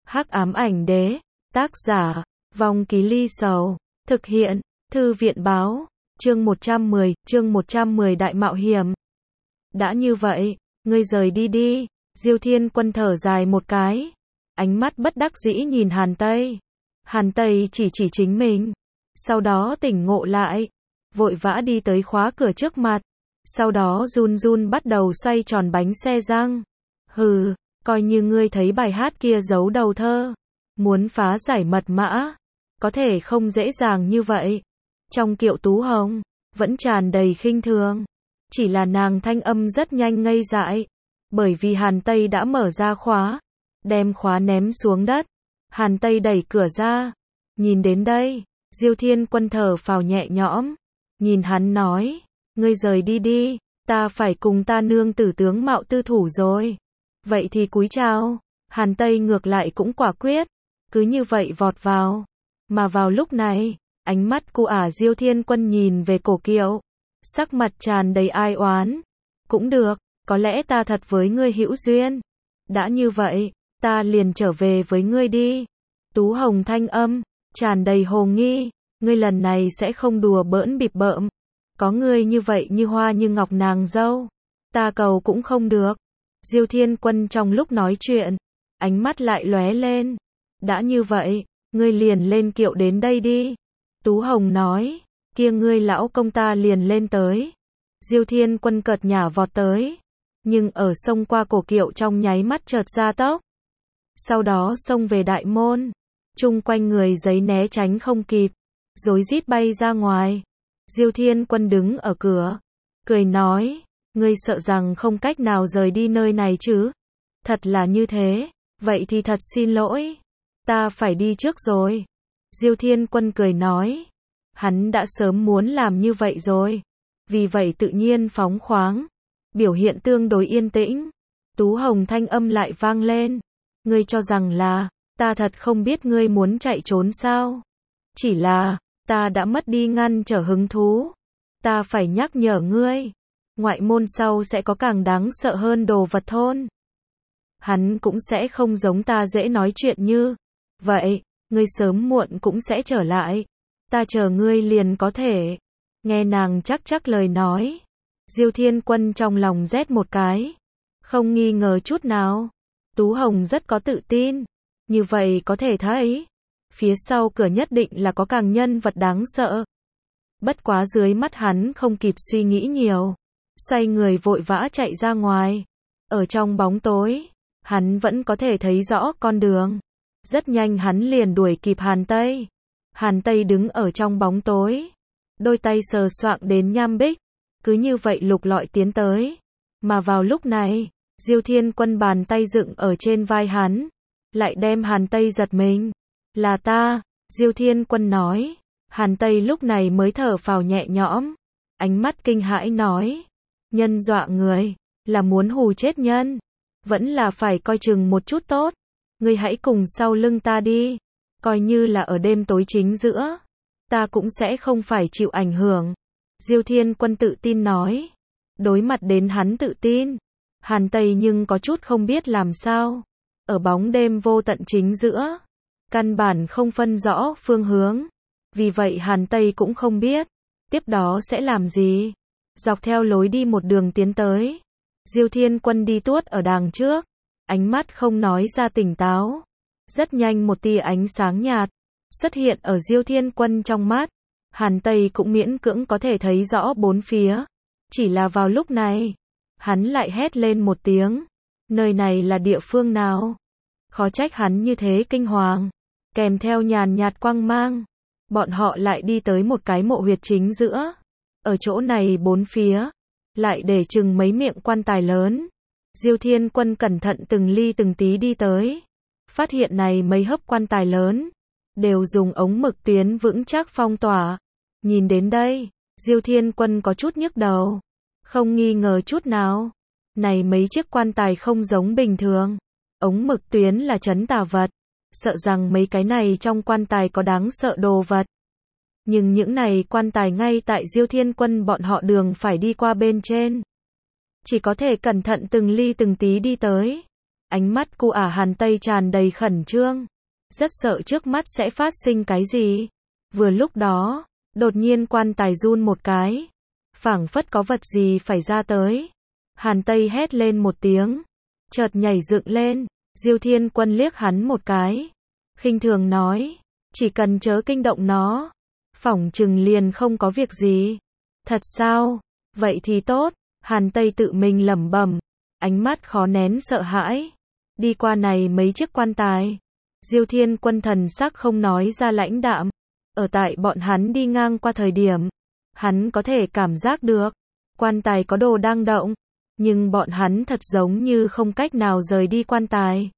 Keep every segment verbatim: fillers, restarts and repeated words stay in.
Hắc ám ảnh đế, tác giả, Vong Ký Ly Sầu, thực hiện, Thư viện báo, chương một trăm mười, chương một trăm mười đại mạo hiểm. Đã như vậy, ngươi rời đi đi, Diêu Thiên Quân thở dài một cái, ánh mắt bất đắc dĩ nhìn Hàn Tây. Hàn Tây chỉ chỉ chính mình, sau đó tỉnh ngộ lại, vội vã đi tới khóa cửa trước mặt, sau đó run run bắt đầu xoay tròn bánh xe răng. Hừ, coi như ngươi thấy bài hát kia giấu đầu thơ, muốn phá giải mật mã, có thể không dễ dàng như vậy. Trong Kiệu Tú Hồng, vẫn tràn đầy khinh thường, chỉ là nàng thanh âm rất nhanh ngây dại, bởi vì Hàn Tây đã mở ra khóa, đem khóa ném xuống đất. Hàn Tây đẩy cửa ra, nhìn đến đây, Diêu Thiên Quân thở phào nhẹ nhõm, nhìn hắn nói, ngươi rời đi đi, ta phải cùng ta nương tử tướng mạo tư thủ rồi. Vậy thì cúi chào. Hàn Tây ngược lại cũng quả quyết, cứ như vậy vọt vào. Mà vào lúc này, ánh mắt cu ả Diêu Thiên Quân nhìn về cổ kiệu, sắc mặt tràn đầy ai oán. Cũng được, có lẽ ta thật với ngươi hữu duyên. Đã như vậy, ta liền trở về với ngươi đi. Tú Hồng thanh âm, tràn đầy hồ nghi, ngươi lần này sẽ không đùa bỡn bịp bợm. Có ngươi như vậy như hoa như ngọc nàng dâu, ta cầu cũng không được. Diêu Thiên Quân trong lúc nói chuyện, ánh mắt lại lóe lên. Đã như vậy, ngươi liền lên kiệu đến đây đi. Tú Hồng nói, kia ngươi lão công ta liền lên tới. Diêu Thiên Quân cợt nhả vọt tới, nhưng ở xông qua cổ kiệu trong nháy mắt chợt gia tốc. Sau đó xông về đại môn, chung quanh người giấy né tránh không kịp, rối rít bay ra ngoài. Diêu Thiên Quân đứng ở cửa, cười nói, ngươi sợ rằng không cách nào rời đi nơi này chứ? Thật là như thế, vậy thì thật xin lỗi, ta phải đi trước rồi. Diêu Thiên Quân cười nói, hắn đã sớm muốn làm như vậy rồi, vì vậy tự nhiên phóng khoáng, biểu hiện tương đối yên tĩnh. Tú Hồng thanh âm lại vang lên, ngươi cho rằng là, ta thật không biết ngươi muốn chạy trốn sao? Chỉ là, ta đã mất đi ngăn trở hứng thú. Ta phải nhắc nhở ngươi, ngoại môn sau sẽ có càng đáng sợ hơn đồ vật thôn. Hắn cũng sẽ không giống ta dễ nói chuyện như vậy, ngươi sớm muộn cũng sẽ trở lại. Ta chờ ngươi liền có thể. Nghe nàng chắc chắc lời nói, Diêu Thiên Quân trong lòng rét một cái, không nghi ngờ chút nào. Tú Hồng rất có tự tin, như vậy có thể thấy, phía sau cửa nhất định là có càng nhân vật đáng sợ. Bất quá dưới mắt hắn không kịp suy nghĩ nhiều, xoay người vội vã chạy ra ngoài. Ở trong bóng tối, hắn vẫn có thể thấy rõ con đường. Rất nhanh hắn liền đuổi kịp Hàn Tây. Hàn Tây đứng ở trong bóng tối, đôi tay sờ soạng đến nham bích, cứ như vậy lục lọi tiến tới. Mà vào lúc này, Diêu Thiên Quân bàn tay dựng ở trên vai hắn, lại đem Hàn Tây giật mình. Là ta, Diêu Thiên Quân nói. Hàn Tây lúc này mới thở phào nhẹ nhõm, ánh mắt kinh hãi nói, nhân dọa người, là muốn hù chết nhân, vẫn là phải coi chừng một chút tốt. Ngươi hãy cùng sau lưng ta đi, coi như là ở đêm tối chính giữa, ta cũng sẽ không phải chịu ảnh hưởng. Diêu Thiên Quân tự tin nói. Đối mặt đến hắn tự tin, Hàn Tây nhưng có chút không biết làm sao. Ở bóng đêm vô tận chính giữa, căn bản không phân rõ phương hướng. Vì vậy Hàn Tây cũng không biết tiếp đó sẽ làm gì. Dọc theo lối đi một đường tiến tới, Diêu Thiên Quân đi tuốt ở đằng trước, ánh mắt không nói ra tỉnh táo. Rất nhanh một tia ánh sáng nhạt xuất hiện ở Diêu Thiên Quân trong mắt. Hàn Tây cũng miễn cưỡng có thể thấy rõ bốn phía. Chỉ là vào lúc này, hắn lại hét lên một tiếng. Nơi này là địa phương nào? Khó trách hắn như thế kinh hoàng. Kèm theo nhàn nhạt quang mang, bọn họ lại đi tới một cái mộ huyệt chính giữa. Ở chỗ này bốn phía, lại để chừng mấy miệng quan tài lớn. Diêu Thiên Quân cẩn thận từng ly từng tí đi tới. Phát hiện này mấy hấp quan tài lớn, đều dùng ống mực tuyến vững chắc phong tỏa. Nhìn đến đây, Diêu Thiên Quân có chút nhức đầu. Không nghi ngờ chút nào, này mấy chiếc quan tài không giống bình thường. Ống mực tuyến là trấn tà vật, sợ rằng mấy cái này trong quan tài có đáng sợ đồ vật. Nhưng những này quan tài ngay tại Diêu Thiên Quân bọn họ đường phải đi qua bên trên, chỉ có thể cẩn thận từng ly từng tí đi tới. Ánh mắt cu ả Hàn Tây tràn đầy khẩn trương. Rất sợ trước mắt sẽ phát sinh cái gì. Vừa lúc đó, đột nhiên quan tài run một cái. Phảng phất có vật gì phải ra tới. Hàn Tây hét lên một tiếng. Chợt nhảy dựng lên. Diêu Thiên Quân liếc hắn một cái. Khinh thường nói. Chỉ cần chớ kinh động nó. Phỏng chừng liền không có việc gì. Thật sao? Vậy thì tốt. Hàn Tây tự mình lẩm bẩm. Ánh mắt khó nén sợ hãi. Đi qua này mấy chiếc quan tài. Diêu Thiên Quân thần sắc không nói ra lãnh đạm. Ở tại bọn hắn đi ngang qua thời điểm. Hắn có thể cảm giác được. Quan tài có đồ đang động. Nhưng bọn hắn thật giống như không cách nào rời đi quan tài.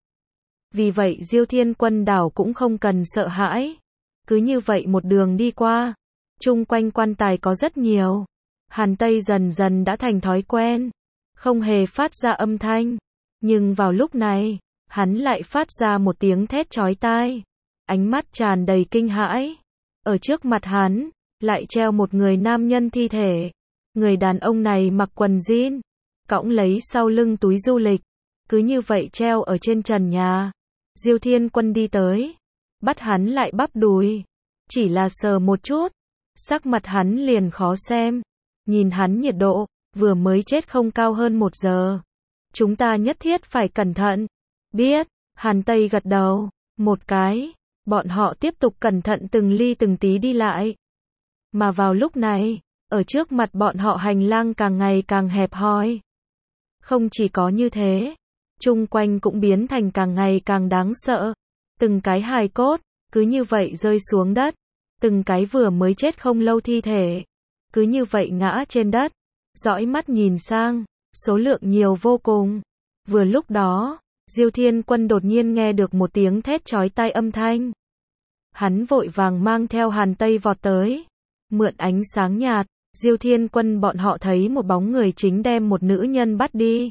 Vì vậy Diêu Thiên Quân đảo cũng không cần sợ hãi. Cứ như vậy một đường đi qua. Chung quanh quan tài có rất nhiều. Hàn Tây dần dần đã thành thói quen. Không hề phát ra âm thanh. Nhưng vào lúc này, hắn lại phát ra một tiếng thét chói tai. Ánh mắt tràn đầy kinh hãi. Ở trước mặt hắn, lại treo một người nam nhân thi thể. Người đàn ông này mặc quần jean, cõng lấy sau lưng túi du lịch. Cứ như vậy treo ở trên trần nhà. Diêu Thiên Quân đi tới. Bắt hắn lại bắp đùi. Chỉ là sờ một chút. Sắc mặt hắn liền khó xem. Nhìn hắn nhiệt độ, vừa mới chết không cao hơn một giờ. Chúng ta nhất thiết phải cẩn thận. Biết, Hàn Tây gật đầu. Một cái. Bọn họ tiếp tục cẩn thận từng ly từng tí đi lại. Mà vào lúc này, ở trước mặt bọn họ hành lang càng ngày càng hẹp hòi. Không chỉ có như thế, chung quanh cũng biến thành càng ngày càng đáng sợ. Từng cái hài cốt, cứ như vậy rơi xuống đất. Từng cái vừa mới chết không lâu thi thể, cứ như vậy ngã trên đất. Dõi mắt nhìn sang, số lượng nhiều vô cùng. Vừa lúc đó, Diêu Thiên Quân đột nhiên nghe được một tiếng thét chói tai âm thanh. Hắn vội vàng mang theo Hàn Tây vọt tới. Mượn ánh sáng nhạt, Diêu Thiên Quân bọn họ thấy một bóng người chính đem một nữ nhân bắt đi.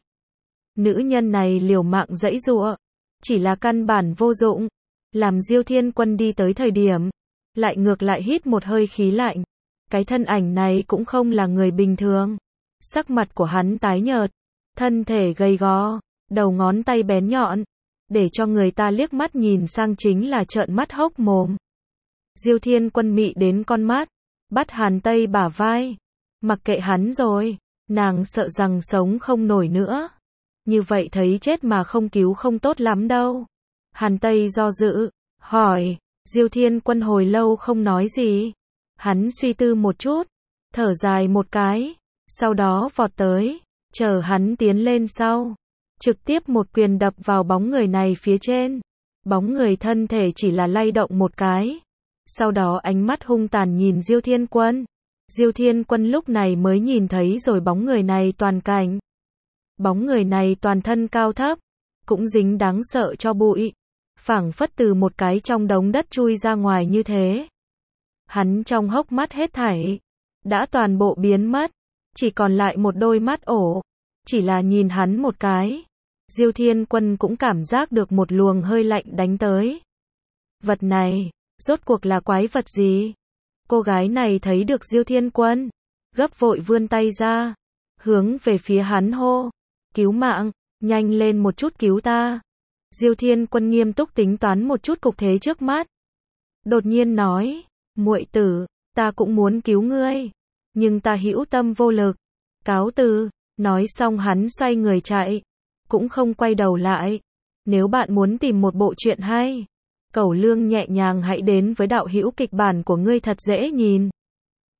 Nữ nhân này liều mạng giãy giụa, chỉ là căn bản vô dụng. Làm Diêu Thiên Quân đi tới thời điểm, lại ngược lại hít một hơi khí lạnh. Cái thân ảnh này cũng không là người bình thường. Sắc mặt của hắn tái nhợt, thân thể gầy gò, đầu ngón tay bén nhọn, để cho người ta liếc mắt nhìn sang chính là trợn mắt hốc mồm. Diêu Thiên Quân mị đến con mắt, bắt Hàn Tây bả vai. Mặc kệ hắn rồi, nàng sợ rằng sống không nổi nữa. Như vậy thấy chết mà không cứu không tốt lắm đâu. Hàn Tây do dự, hỏi. Diêu Thiên Quân hồi lâu không nói gì. Hắn suy tư một chút, thở dài một cái, sau đó vọt tới, chờ hắn tiến lên sau. Trực tiếp một quyền đập vào bóng người này phía trên. Bóng người thân thể chỉ là lay động một cái. Sau đó ánh mắt hung tàn nhìn Diêu Thiên Quân. Diêu Thiên Quân lúc này mới nhìn thấy rồi bóng người này toàn cảnh. Bóng người này toàn thân cao thấp, cũng dính đáng sợ cho bụi. Phảng phất từ một cái trong đống đất chui ra ngoài như thế. Hắn trong hốc mắt hết thảy đã toàn bộ biến mất, chỉ còn lại một đôi mắt ổ. Chỉ là nhìn hắn một cái, Diêu Thiên Quân cũng cảm giác được một luồng hơi lạnh đánh tới. Vật này, rốt cuộc là quái vật gì? Cô gái này thấy được Diêu Thiên Quân, gấp vội vươn tay ra, hướng về phía hắn hô, cứu mạng, nhanh lên một chút cứu ta. Diêu Thiên Quân nghiêm túc tính toán một chút cục thế trước mắt. Đột nhiên nói, muội tử, ta cũng muốn cứu ngươi, nhưng ta hữu tâm vô lực. Cáo từ, nói xong hắn xoay người chạy, cũng không quay đầu lại. Nếu bạn muốn tìm một bộ truyện hay, Cẩu Lương nhẹ nhàng hãy đến với đạo hữu kịch bản của ngươi thật dễ nhìn.